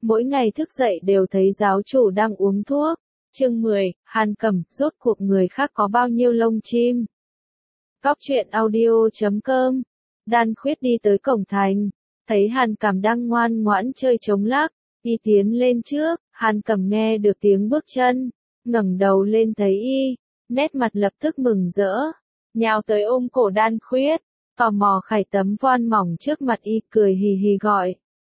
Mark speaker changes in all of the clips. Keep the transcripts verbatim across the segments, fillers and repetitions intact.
Speaker 1: mỗi ngày thức dậy đều thấy giáo chủ đang uống thuốc. Chương mười, Hàn Cẩm, rốt cuộc người khác có bao nhiêu lông chim. Góc truyện audio chấm com. Đan Khuyết đi tới cổng thành, thấy Hàn Cẩm đang ngoan ngoãn chơi trống lắc, y tiến lên trước. Hàn Cẩm nghe được tiếng bước chân, ngẩng đầu lên thấy y, nét mặt lập tức mừng rỡ, nhào tới ôm cổ Đan Khuyết, tò mò khải tấm voan mỏng trước mặt y, cười hì hì gọi.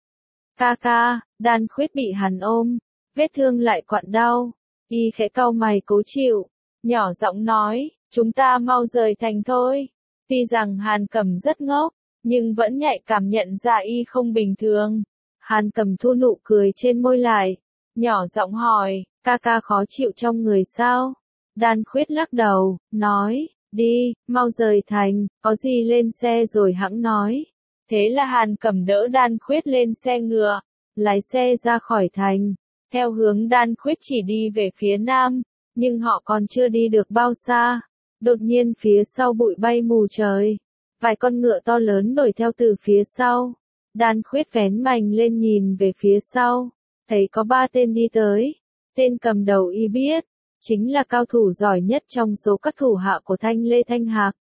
Speaker 1: Ca ca. Đan Khuyết bị hắn ôm, vết thương lại quặn đau, y khẽ cau mày cố chịu, nhỏ giọng nói, chúng ta mau rời thành thôi. Tuy rằng Hàn Cẩm rất ngốc, nhưng vẫn nhạy cảm nhận ra y không bình thường. Hàn Cẩm thu nụ cười trên môi lại, nhỏ giọng hỏi, ca ca khó chịu trong người sao? Đan Khuyết lắc đầu, nói, đi, mau rời thành, có gì lên xe rồi hẵng nói. Thế là Hàn Cẩm đỡ Đan Khuyết lên xe ngựa, lái xe ra khỏi thành, theo hướng Đan Khuyết chỉ đi về phía nam, nhưng họ còn chưa đi được bao xa. Đột nhiên phía sau bụi bay mù trời, vài con ngựa to lớn đuổi theo từ phía sau. Đan Khuyết vén mành lên nhìn về phía sau, thấy có ba tên đi tới. Tên cầm đầu y biết, chính là cao thủ giỏi nhất trong số các thủ hạ của Thanh Lê Thanh Hạc.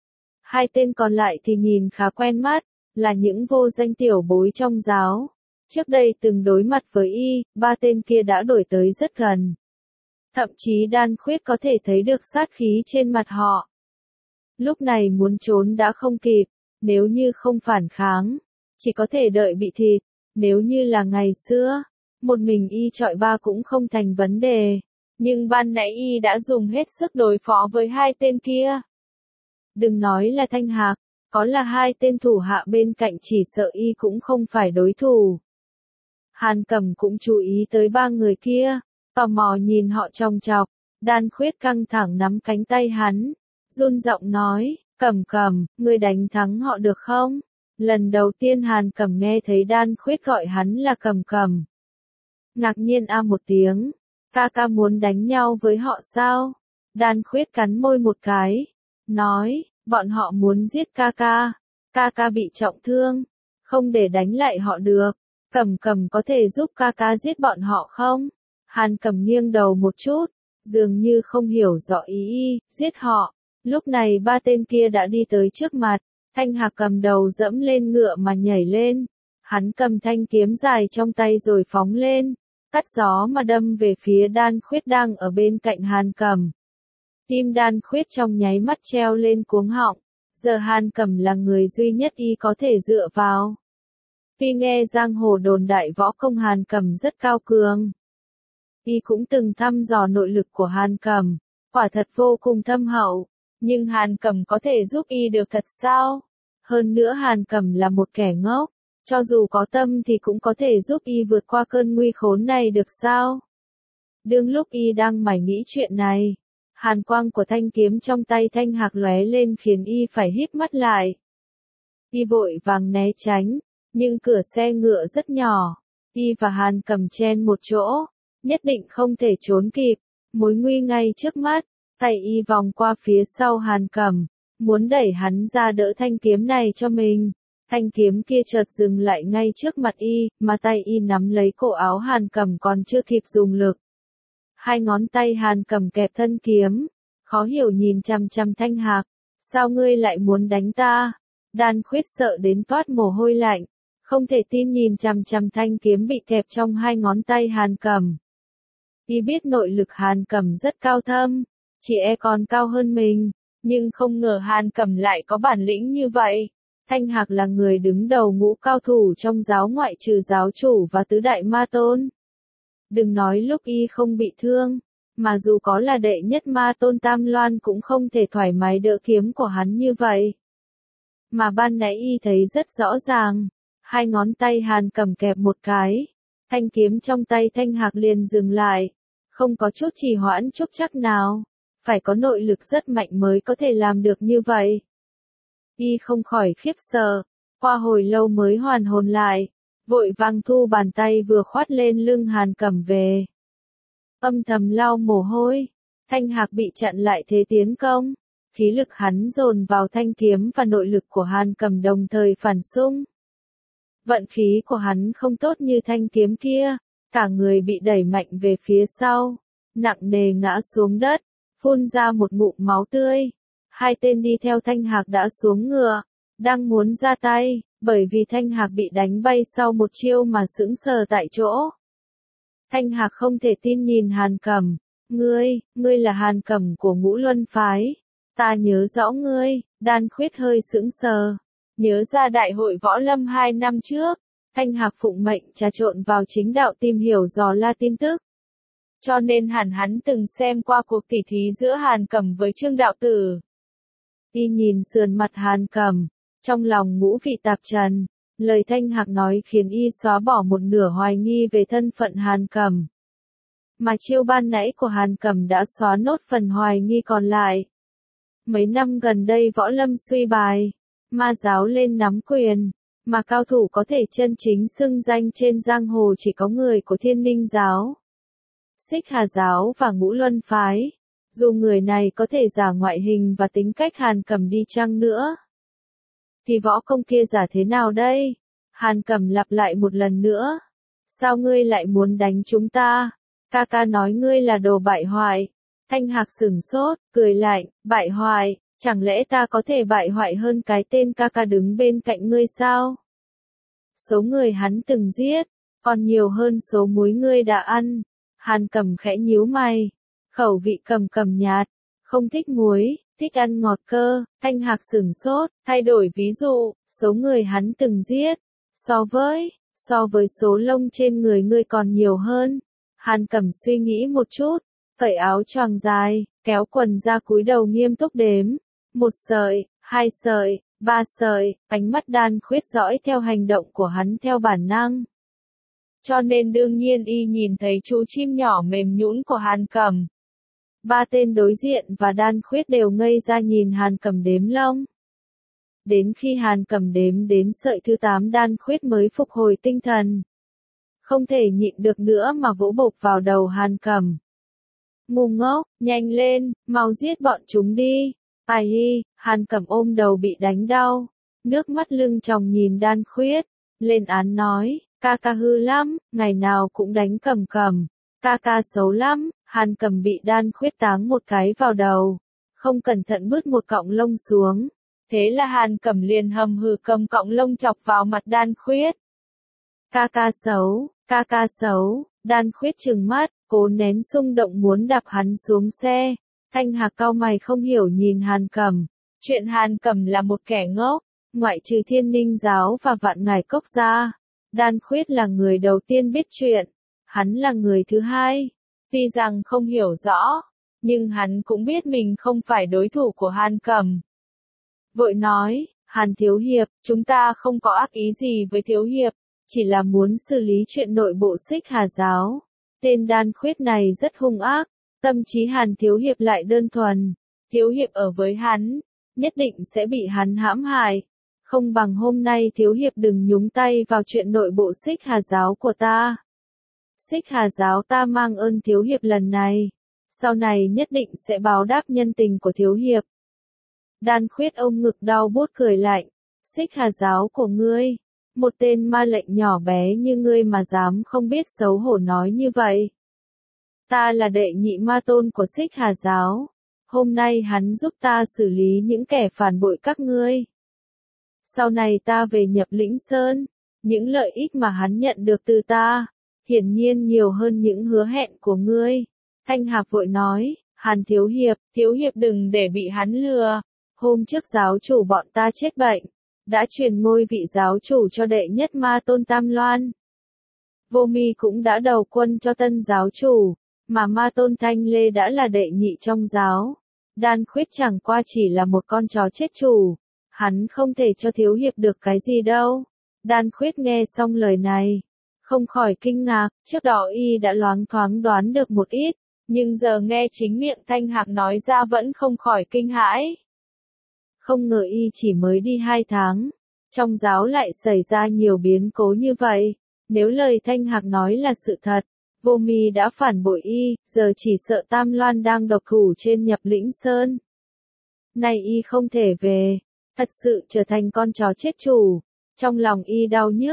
Speaker 1: Hai tên còn lại thì nhìn khá quen mắt, là những vô danh tiểu bối trong giáo. Trước đây từng đối mặt với y, ba tên kia đã đuổi tới rất gần. Thậm chí Đan Khuyết có thể thấy được sát khí trên mặt họ. Lúc này muốn trốn đã không kịp, nếu như không phản kháng, chỉ có thể đợi bị thịt. Nếu như là ngày xưa, một mình y chọi ba cũng không thành vấn đề. Nhưng ban nãy y đã dùng hết sức đối phó với hai tên kia. Đừng nói là Thanh Hạc, có là hai tên thủ hạ bên cạnh chỉ sợ y cũng không phải đối thủ. Hàn Cẩm cũng chú ý tới ba người kia, tò mò nhìn họ chòng chọc. Đan Khuyết căng thẳng nắm cánh tay hắn, run giọng nói, Cẩm Cẩm, ngươi đánh thắng họ được không? Lần đầu tiên Hàn Cẩm nghe thấy Đan Khuyết gọi hắn là Cẩm Cẩm. Ngạc nhiên a một tiếng, ca ca muốn đánh nhau với họ sao? Đan Khuyết cắn môi một cái, nói, bọn họ muốn giết ca ca, ca ca bị trọng thương, không để đánh lại họ được. Cẩm Cẩm có thể giúp ca ca giết bọn họ không? Hàn Cẩm nghiêng đầu một chút, dường như không hiểu rõ ý y, giết họ. Lúc này ba tên kia đã đi tới trước mặt, Thanh Hạc cầm đầu dẫm lên ngựa mà nhảy lên. Hắn cầm thanh kiếm dài trong tay rồi phóng lên, cắt gió mà đâm về phía Đan Khuyết đang ở bên cạnh Hàn Cẩm. Tim Đan Khuyết trong nháy mắt treo lên cuống họng, giờ Hàn Cẩm là người duy nhất y có thể dựa vào. Tuy nghe giang hồ đồn đại võ công Hàn Cẩm rất cao cường, y cũng từng thăm dò nội lực của Hàn Cẩm, quả thật vô cùng thâm hậu, nhưng Hàn Cẩm có thể giúp y được thật sao? Hơn nữa Hàn Cẩm là một kẻ ngốc, cho dù có tâm thì cũng có thể giúp y vượt qua cơn nguy khốn này được sao? Đương lúc y đang mải nghĩ chuyện này, hàn quang của thanh kiếm trong tay Thanh Hạc lóe lên khiến y phải híp mắt lại. Y vội vàng né tránh, nhưng cửa xe ngựa rất nhỏ, y và Hàn Cẩm chen một chỗ, nhất định không thể trốn kịp, mối nguy ngay trước mắt. Tay y vòng qua phía sau Hàn Cẩm, muốn đẩy hắn ra đỡ thanh kiếm này cho mình. Thanh kiếm kia chợt dừng lại ngay trước mặt y, mà tay y nắm lấy cổ áo Hàn Cẩm còn chưa kịp dùng lực. Hai ngón tay Hàn Cẩm kẹp thân kiếm, khó hiểu nhìn chằm chằm Thanh Hạc, sao ngươi lại muốn đánh ta? Đan Khuyết sợ đến toát mồ hôi lạnh, không thể tin nhìn chằm chằm thanh kiếm bị kẹp trong hai ngón tay Hàn Cẩm. Y biết nội lực Hàn Cẩm rất cao thâm, chỉ e còn cao hơn mình, nhưng không ngờ Hàn Cẩm lại có bản lĩnh như vậy. Thanh Hạc là người đứng đầu ngũ cao thủ trong giáo ngoại trừ giáo chủ và tứ đại ma tôn. Đừng nói lúc y không bị thương, mà dù có là đệ nhất ma tôn Tam Loan cũng không thể thoải mái đỡ kiếm của hắn như vậy. Mà ban nãy y thấy rất rõ ràng, hai ngón tay Hàn Cẩm kẹp một cái, thanh kiếm trong tay Thanh Hạc liền dừng lại, không có chút trì hoãn chốc chắc nào, phải có nội lực rất mạnh mới có thể làm được như vậy. Y không khỏi khiếp sợ, qua hồi lâu mới hoàn hồn lại, vội vàng thu bàn tay vừa khoát lên lưng Hàn Cẩm về. Âm thầm lau mồ hôi, Thanh Hạc bị chặn lại thế tiến công, khí lực hắn dồn vào thanh kiếm và nội lực của Hàn Cẩm đồng thời phản xung. Vận khí của hắn không tốt như thanh kiếm kia, cả người bị đẩy mạnh về phía sau, nặng nề ngã xuống đất, phun ra một ngụm máu tươi. Hai tên đi theo Thanh Hạc đã xuống ngựa, đang muốn ra tay, bởi vì Thanh Hạc bị đánh bay sau một chiêu mà sững sờ tại chỗ. Thanh Hạc không thể tin nhìn Hàn Cẩm, ngươi, ngươi là Hàn Cẩm của Ngũ Luân Phái, ta nhớ rõ ngươi. Đan Khuyết hơi sững sờ, nhớ ra đại hội võ lâm hai năm trước, Thanh Hạc phụng mệnh trà trộn vào chính đạo tìm hiểu dò la tin tức. Cho nên hẳn hắn từng xem qua cuộc tỉ thí giữa Hàn Cẩm với Trương Đạo Tử. Y nhìn sườn mặt Hàn Cẩm, trong lòng ngũ vị tạp trần, lời Thanh Hạc nói khiến y xóa bỏ một nửa hoài nghi về thân phận Hàn Cẩm. Mà chiêu ban nãy của Hàn Cẩm đã xóa nốt phần hoài nghi còn lại. Mấy năm gần đây võ lâm suy bài, ma giáo lên nắm quyền, mà cao thủ có thể chân chính xưng danh trên giang hồ chỉ có người của Thiên Ninh giáo, Xích Hà giáo và Ngũ Luân Phái. Dù người này có thể giả ngoại hình và tính cách Hàn Cẩm đi chăng nữa, thì võ công kia giả thế nào đây? Hàn Cẩm lặp lại một lần nữa. Sao ngươi lại muốn đánh chúng ta? Ca ca nói ngươi là đồ bại hoại. Thanh Hạc sửng sốt, cười lạnh, bại hoại, chẳng lẽ ta có thể bại hoại hơn cái tên ca ca đứng bên cạnh ngươi sao? Số người hắn từng giết, còn nhiều hơn số muối ngươi đã ăn. Hàn Cẩm khẽ nhíu mày, khẩu vị cầm cầm nhạt, không thích muối, thích ăn ngọt cơ. Thanh Hạc sửng sốt, thay đổi ví dụ, số người hắn từng giết, so với, so với số lông trên người ngươi còn nhiều hơn. Hàn Cẩm suy nghĩ một chút, cởi áo choàng dài, kéo quần ra cúi đầu nghiêm túc đếm. Một sợi, hai sợi, ba sợi, ánh mắt Đan Khuyết dõi theo hành động của hắn theo bản năng. Cho nên đương nhiên y nhìn thấy chú chim nhỏ mềm nhũn của Hàn Cẩm. Ba tên đối diện và Đan Khuyết đều ngây ra nhìn Hàn Cẩm đếm lông. Đến khi Hàn Cẩm đếm đến sợi thứ tám Đan Khuyết mới phục hồi tinh thần. Không thể nhịn được nữa mà vỗ bộp vào đầu Hàn Cẩm. Ngu ngốc, nhanh lên, mau giết bọn chúng đi. Ai hi, Hàn Cẩm ôm đầu bị đánh đau, nước mắt lưng tròng nhìn Đan Khuyết, lên án nói, ca ca hư lắm, ngày nào cũng đánh Cẩm Cẩm, ca ca xấu lắm. Hàn Cẩm bị Đan Khuyết táng một cái vào đầu, không cẩn thận bứt một cọng lông xuống, thế là Hàn Cẩm liền hầm hừ cầm cọng lông chọc vào mặt Đan Khuyết. Ca ca xấu, ca ca xấu. Đan Khuyết trừng mắt, cố nén xung động muốn đạp hắn xuống xe. Thanh Hạc cau mày không hiểu nhìn Hàn Cẩm. Chuyện Hàn Cẩm là một kẻ ngốc, ngoại trừ Thiên Ninh giáo và Vạn Ngải Cốc ra, Đan Khuyết là người đầu tiên biết chuyện, hắn là người thứ hai. Tuy rằng không hiểu rõ, nhưng hắn cũng biết mình không phải đối thủ của Hàn Cẩm. Vội nói, Hàn Thiếu Hiệp, chúng ta không có ác ý gì với Thiếu Hiệp, chỉ là muốn xử lý chuyện nội bộ Xích Hà giáo. Tên Đan Khuyết này rất hung ác, tâm trí Hàn Thiếu Hiệp lại đơn thuần. Thiếu Hiệp ở với hắn, nhất định sẽ bị hắn hãm hại. Không bằng hôm nay Thiếu Hiệp đừng nhúng tay vào chuyện nội bộ Xích Hà giáo của ta. Xích Hà giáo ta mang ơn Thiếu Hiệp lần này, sau này nhất định sẽ báo đáp nhân tình của Thiếu Hiệp. Đan Khuyết ôm ngực đau buốt cười lạnh, Xích Hà giáo của ngươi, một tên ma lệnh nhỏ bé như ngươi mà dám không biết xấu hổ nói như vậy. Ta là đệ nhị ma tôn của Xích Hà giáo, hôm nay hắn giúp ta xử lý những kẻ phản bội các ngươi. Sau này ta về Nhập Lĩnh Sơn, những lợi ích mà hắn nhận được từ ta, hiển nhiên nhiều hơn những hứa hẹn của ngươi. Thanh Hạc vội nói, Hàn Thiếu Hiệp, Thiếu Hiệp đừng để bị hắn lừa. Hôm trước giáo chủ bọn ta chết bệnh, đã truyền ngôi vị giáo chủ cho đệ nhất ma tôn Tam Loan. Vô Mi cũng đã đầu quân cho tân giáo chủ, mà ma tôn Thanh Lê đã là đệ nhị trong giáo. Đan Khuyết chẳng qua chỉ là một con chó chết chủ, hắn không thể cho Thiếu Hiệp được cái gì đâu. Đan Khuyết nghe xong lời này, không khỏi kinh ngạc, trước đó y đã loáng thoáng đoán được một ít, nhưng giờ nghe chính miệng Thanh Hạc nói ra vẫn không khỏi kinh hãi. Không ngờ y chỉ mới đi hai tháng, trong giáo lại xảy ra nhiều biến cố như vậy. Nếu lời Thanh Hạc nói là sự thật, Vô Mi đã phản bội y, giờ chỉ sợ Tam Loan đang độc thủ trên Nhập Lĩnh Sơn. Nay y không thể về, thật sự trở thành con chó chết chủ. Trong lòng y đau nhức,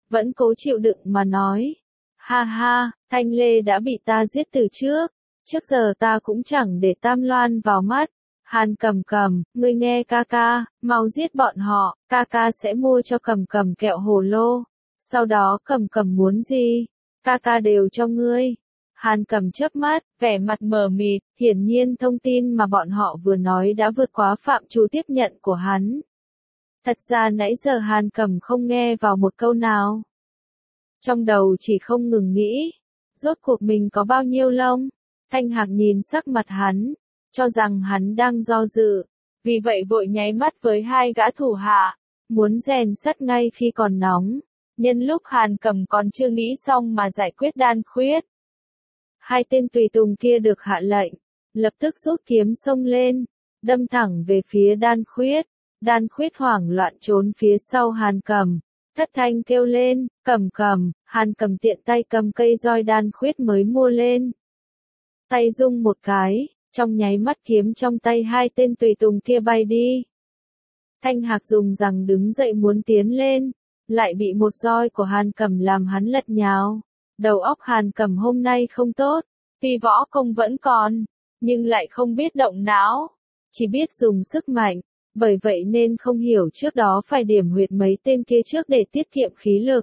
Speaker 1: vẫn cố chịu đựng mà nói. Ha ha, Thanh Lê đã bị ta giết từ trước, trước giờ ta cũng chẳng để Tam Loan vào mắt. Hàn Cầm Cầm, ngươi nghe ca ca, mau giết bọn họ, ca ca sẽ mua cho Cầm Cầm kẹo hồ lô. Sau đó Cầm Cầm muốn gì, ca ca đều cho ngươi. Hàn Cầm chớp mắt, vẻ mặt mờ mịt, hiển nhiên thông tin mà bọn họ vừa nói đã vượt quá phạm trù tiếp nhận của hắn. Thật ra nãy giờ Hàn Cầm không nghe vào một câu nào. Trong đầu chỉ không ngừng nghĩ, rốt cuộc mình có bao nhiêu lông? Thanh Hạc nhìn sắc mặt hắn, cho rằng hắn đang do dự, vì vậy vội nháy mắt với hai gã thủ hạ, muốn rèn sắt ngay khi còn nóng, nhân lúc Hàn Cầm còn chưa nghĩ xong mà giải quyết Đan Khuyết. Hai tên tùy tùng kia được hạ lệnh, lập tức rút kiếm xông lên, đâm thẳng về phía Đan Khuyết. Đan Khuyết hoảng loạn trốn phía sau Hàn Cầm, thất thanh kêu lên, Cầm Cầm. Hàn Cầm tiện tay cầm cây roi Đan Khuyết mới mua lên. Tay rung một cái, trong nháy mắt kiếm trong tay hai tên tùy tùng kia bay đi. Thanh Hạc dùng rằng đứng dậy muốn tiến lên, lại bị một roi của Hàn Cầm làm hắn lật nhào. Đầu óc Hàn Cầm hôm nay không tốt, tuy võ công vẫn còn, nhưng lại không biết động não, chỉ biết dùng sức mạnh, bởi vậy nên không hiểu trước đó phải điểm huyệt mấy tên kia trước để tiết kiệm khí lực.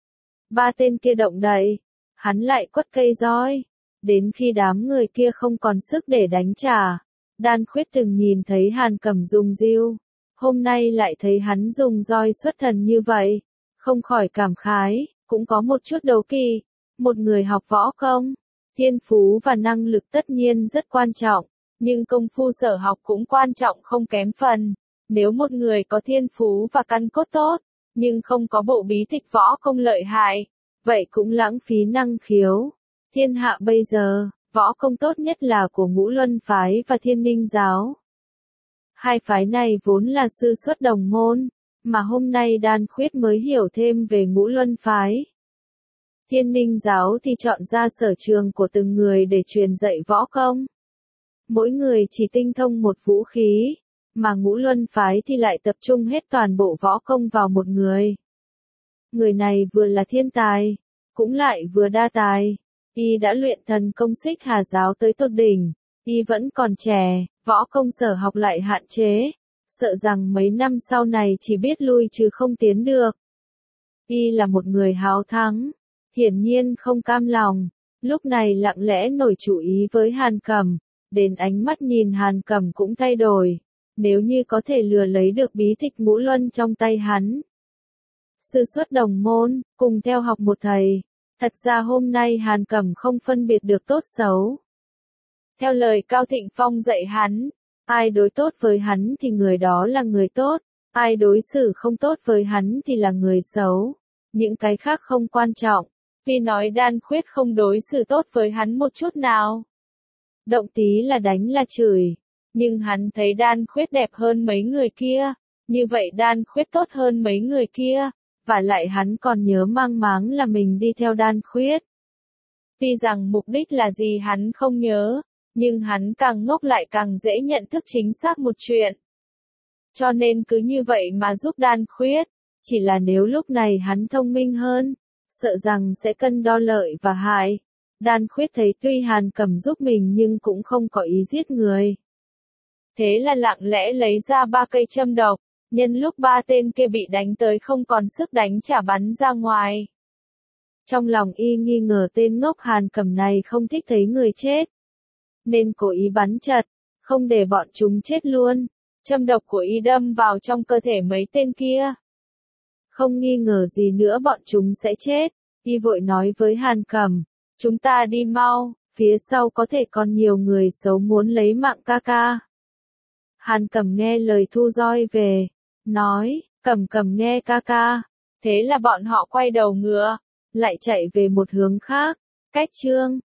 Speaker 1: Ba tên kia động đậy, hắn lại quất cây roi, đến khi đám người kia không còn sức để đánh trả. Đan Khuyết từng nhìn thấy Hàn Cầm dùng diêu, hôm nay lại thấy hắn dùng roi xuất thần như vậy, không khỏi cảm khái, cũng có một chút đố kỵ. Một người học võ công, thiên phú và năng lực tất nhiên rất quan trọng, nhưng công phu sở học cũng quan trọng không kém phần. Nếu một người có thiên phú và căn cốt tốt, nhưng không có bộ bí tịch võ công lợi hại, vậy cũng lãng phí năng khiếu. Thiên hạ bây giờ, võ công tốt nhất là của Ngũ Luân phái và Thiên Ninh giáo. Hai phái này vốn là sư xuất đồng môn, mà hôm nay Đan Khuyết mới hiểu thêm về Ngũ Luân phái. Thiên Ninh giáo thì chọn ra sở trường của từng người để truyền dạy võ công. Mỗi người chỉ tinh thông một vũ khí, mà Ngũ Luân phái thì lại tập trung hết toàn bộ võ công vào một người. Người này vừa là thiên tài, cũng lại vừa đa tài. Y đã luyện thần công Xích Hà giáo tới tột đỉnh, y vẫn còn trẻ, võ công sở học lại hạn chế, sợ rằng mấy năm sau này chỉ biết lui chứ không tiến được. Y là một người háo thắng, hiển nhiên không cam lòng, lúc này lặng lẽ nổi chủ ý với Hàn Cầm, đến ánh mắt nhìn Hàn Cầm cũng thay đổi, nếu như có thể lừa lấy được bí tịch Ngũ Luân trong tay hắn. Sư xuất đồng môn, cùng theo học một thầy, thật ra hôm nay Hàn Cầm không phân biệt được tốt xấu. Theo lời Cao Thịnh Phong dạy hắn, ai đối tốt với hắn thì người đó là người tốt, ai đối xử không tốt với hắn thì là người xấu, những cái khác không quan trọng. Vì nói Đan Khuyết không đối xử tốt với hắn một chút nào. Động tí là đánh là chửi. Nhưng hắn thấy Đan Khuyết đẹp hơn mấy người kia. Như vậy Đan Khuyết tốt hơn mấy người kia. Và lại hắn còn nhớ mang máng là mình đi theo Đan Khuyết. Tuy rằng mục đích là gì hắn không nhớ. Nhưng hắn càng ngốc lại càng dễ nhận thức chính xác một chuyện. Cho nên cứ như vậy mà giúp Đan Khuyết. Chỉ là nếu lúc này hắn thông minh hơn, sợ rằng sẽ cân đo lợi và hại. Đan Khuyết thấy tuy Hàn Cầm giúp mình nhưng cũng không có ý giết người. Thế là lặng lẽ lấy ra ba cây châm độc, nhân lúc ba tên kia bị đánh tới không còn sức đánh trả bắn ra ngoài. Trong lòng y nghi ngờ tên ngốc Hàn Cầm này không thích thấy người chết, nên cố ý bắn chật, không để bọn chúng chết luôn. Châm độc của y đâm vào trong cơ thể mấy tên kia. Không nghi ngờ gì nữa bọn chúng sẽ chết, y vội nói với Hàn Cầm, chúng ta đi mau, phía sau có thể còn nhiều người xấu muốn lấy mạng ca ca. Hàn Cầm nghe lời thu roi về, nói, Cầm Cầm nghe ca ca. Thế là bọn họ quay đầu ngựa, lại chạy về một hướng khác. Cách chương